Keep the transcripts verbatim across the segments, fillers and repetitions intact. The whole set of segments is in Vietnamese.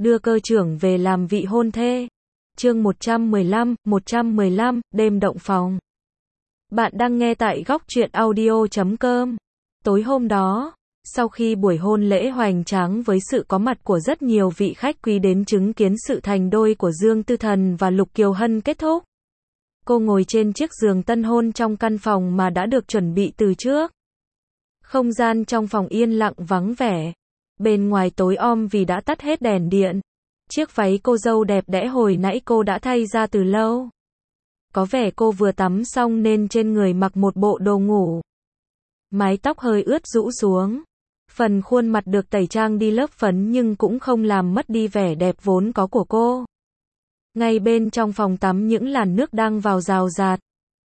đưa cơ trưởng về làm vị hôn thê. Chương một trăm mười lăm, một trăm mười lăm, đêm động phòng. Bạn đang nghe tại góc truyện audio chấm com. Tối hôm đó, sau khi buổi hôn lễ hoành tráng với sự có mặt của rất nhiều vị khách quý đến chứng kiến sự thành đôi của Dương Tư Thần và Lục Kiều Hân kết thúc, cô ngồi trên chiếc giường tân hôn trong căn phòng mà đã được chuẩn bị từ trước. Không gian trong phòng yên lặng vắng vẻ. Bên ngoài tối om vì đã tắt hết đèn điện. Chiếc váy cô dâu đẹp đẽ hồi nãy cô đã thay ra từ lâu. Có vẻ cô vừa tắm xong nên trên người mặc một bộ đồ ngủ. Mái tóc hơi ướt rũ xuống. Phần khuôn mặt được tẩy trang đi lớp phấn nhưng cũng không làm mất đi vẻ đẹp vốn có của cô. Ngay bên trong phòng tắm những làn nước đang vào rào rạt.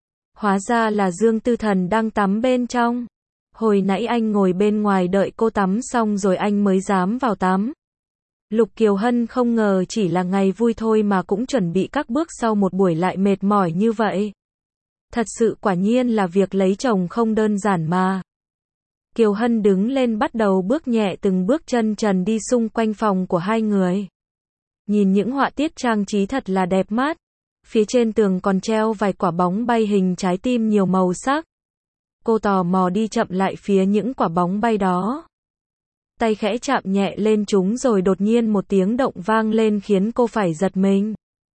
Hóa ra là Dương Tư Thần đang tắm bên trong. Hồi nãy anh ngồi bên ngoài đợi cô tắm xong rồi anh mới dám vào tắm. Lục Kiều Hân không ngờ chỉ là ngày vui thôi mà cũng chuẩn bị các bước sau một buổi lại mệt mỏi như vậy. Thật sự quả nhiên là việc lấy chồng không đơn giản mà. Kiều Hân đứng lên bắt đầu bước nhẹ từng bước chân trần đi xung quanh phòng của hai người. Nhìn những họa tiết trang trí thật là đẹp mắt. Phía trên tường còn treo vài quả bóng bay hình trái tim nhiều màu sắc. Cô tò mò đi chậm lại phía những quả bóng bay đó. Tay khẽ chạm nhẹ lên chúng rồi đột nhiên một tiếng động vang lên khiến cô phải giật mình.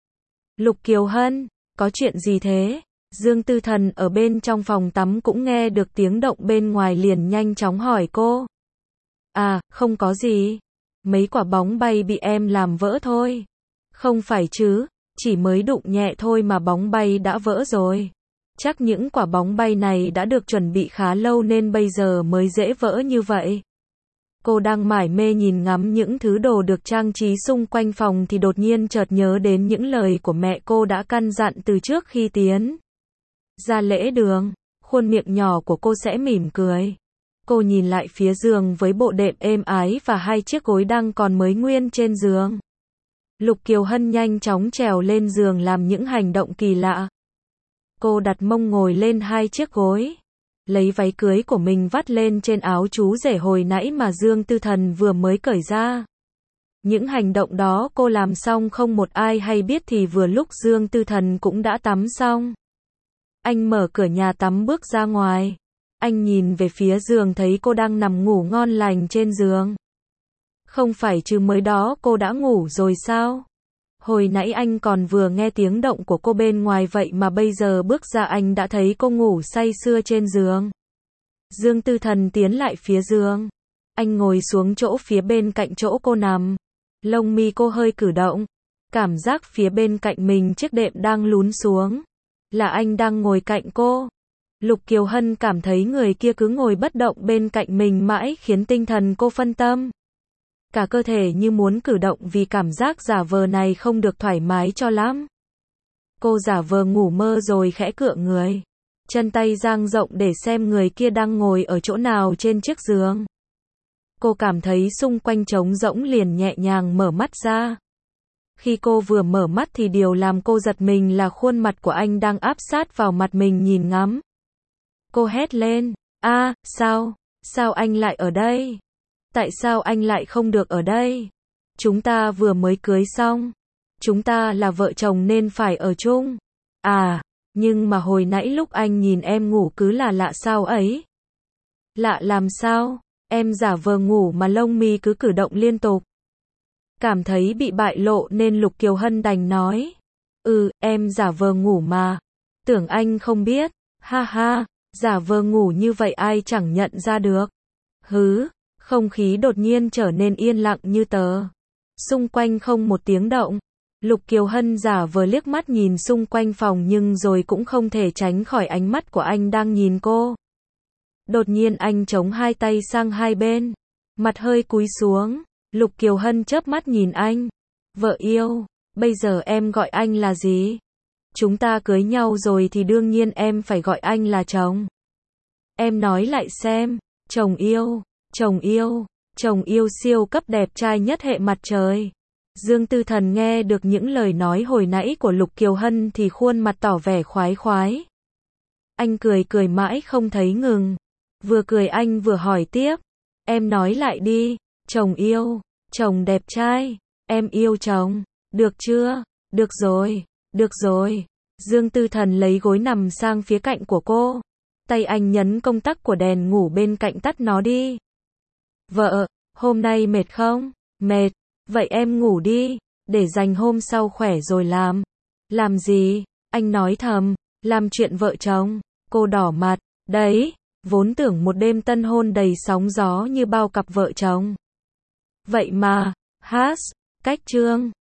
Lục Kiều Hân, có chuyện gì thế? Dương Tư Thần ở bên trong phòng tắm cũng nghe được tiếng động bên ngoài liền nhanh chóng hỏi cô. À, không có gì. Mấy quả bóng bay bị em làm vỡ thôi. Không phải chứ, chỉ mới đụng nhẹ thôi mà bóng bay đã vỡ rồi. Chắc những quả bóng bay này đã được chuẩn bị khá lâu nên bây giờ mới dễ vỡ như vậy. Cô đang mải mê nhìn ngắm những thứ đồ được trang trí xung quanh phòng thì đột nhiên chợt nhớ đến những lời của mẹ cô đã căn dặn từ trước khi tiến ra lễ đường. Khuôn miệng nhỏ của cô sẽ mỉm cười. Cô nhìn lại phía giường với bộ đệm êm ái và hai chiếc gối đang còn mới nguyên trên giường. Lục Kiều Hân nhanh chóng trèo lên giường làm những hành động kỳ lạ. Cô đặt mông ngồi lên hai chiếc gối. Lấy váy cưới của mình vắt lên trên áo chú rể hồi nãy mà Dương Tư Thần vừa mới cởi ra. Những hành động đó cô làm xong không một ai hay biết thì vừa lúc Dương Tư Thần cũng đã tắm xong. Anh mở cửa nhà tắm bước ra ngoài. Anh nhìn về phía giường thấy cô đang nằm ngủ ngon lành trên giường. Không phải chứ mới đó cô đã ngủ rồi sao? Hồi nãy anh còn vừa nghe tiếng động của cô bên ngoài vậy mà bây giờ bước ra anh đã thấy cô ngủ say sưa trên giường. Dương Tư Thần tiến lại phía giường. Anh ngồi xuống chỗ phía bên cạnh chỗ cô nằm. Lông mi cô hơi cử động. Cảm giác phía bên cạnh mình chiếc đệm đang lún xuống. Là anh đang ngồi cạnh cô. Lục Kiều Hân cảm thấy người kia cứ ngồi bất động bên cạnh mình mãi khiến tinh thần cô phân tâm. Cả cơ thể như muốn cử động vì cảm giác giả vờ này không được thoải mái cho lắm. Cô giả vờ ngủ mơ rồi khẽ cựa người. Chân tay dang rộng để xem người kia đang ngồi ở chỗ nào trên chiếc giường. Cô cảm thấy xung quanh trống rỗng liền nhẹ nhàng mở mắt ra. Khi cô vừa mở mắt thì điều làm cô giật mình là khuôn mặt của anh đang áp sát vào mặt mình nhìn ngắm. Cô hét lên, a, sao, sao anh lại ở đây? Tại sao anh lại không được ở đây? Chúng ta vừa mới cưới xong. Chúng ta là vợ chồng nên phải ở chung. À, nhưng mà hồi nãy lúc anh nhìn em ngủ cứ là lạ sao ấy? Lạ làm sao? Em giả vờ ngủ mà lông mi cứ cử động liên tục. Cảm thấy bị bại lộ nên Lục Kiều Hân đành nói. Ừ, em giả vờ ngủ mà. Tưởng anh không biết. Ha ha, giả vờ ngủ như vậy ai chẳng nhận ra được. Hứ. Không khí đột nhiên trở nên yên lặng như tờ. Xung quanh không một tiếng động. Lục Kiều Hân giả vờ liếc mắt nhìn xung quanh phòng nhưng rồi cũng không thể tránh khỏi ánh mắt của anh đang nhìn cô. Đột nhiên anh chống hai tay sang hai bên. Mặt hơi cúi xuống. Lục Kiều Hân chớp mắt nhìn anh. Vợ yêu, bây giờ em gọi anh là gì? Chúng ta cưới nhau rồi thì đương nhiên em phải gọi anh là chồng. Em nói lại xem, chồng yêu. Chồng yêu, chồng yêu siêu cấp đẹp trai nhất hệ mặt trời. Dương Tư Thần nghe được những lời nói hồi nãy của Lục Kiều Hân thì khuôn mặt tỏ vẻ khoái khoái. Anh cười cười mãi không thấy ngừng. Vừa cười anh vừa hỏi tiếp. Em nói lại đi, chồng yêu, chồng đẹp trai. em yêu chồng. Được chưa? Được rồi, được rồi. Dương Tư Thần lấy gối nằm sang phía cạnh của cô. Tay anh nhấn công tắc của đèn ngủ bên cạnh, tắt nó đi. Vợ, hôm nay mệt không? Mệt. Vậy em ngủ đi, để dành hôm sau khỏe rồi làm. Làm gì? Anh nói thầm, làm chuyện vợ chồng. Cô đỏ mặt, đấy, vốn tưởng một đêm tân hôn đầy sóng gió như bao cặp vợ chồng. Vậy mà, hát, cách chương.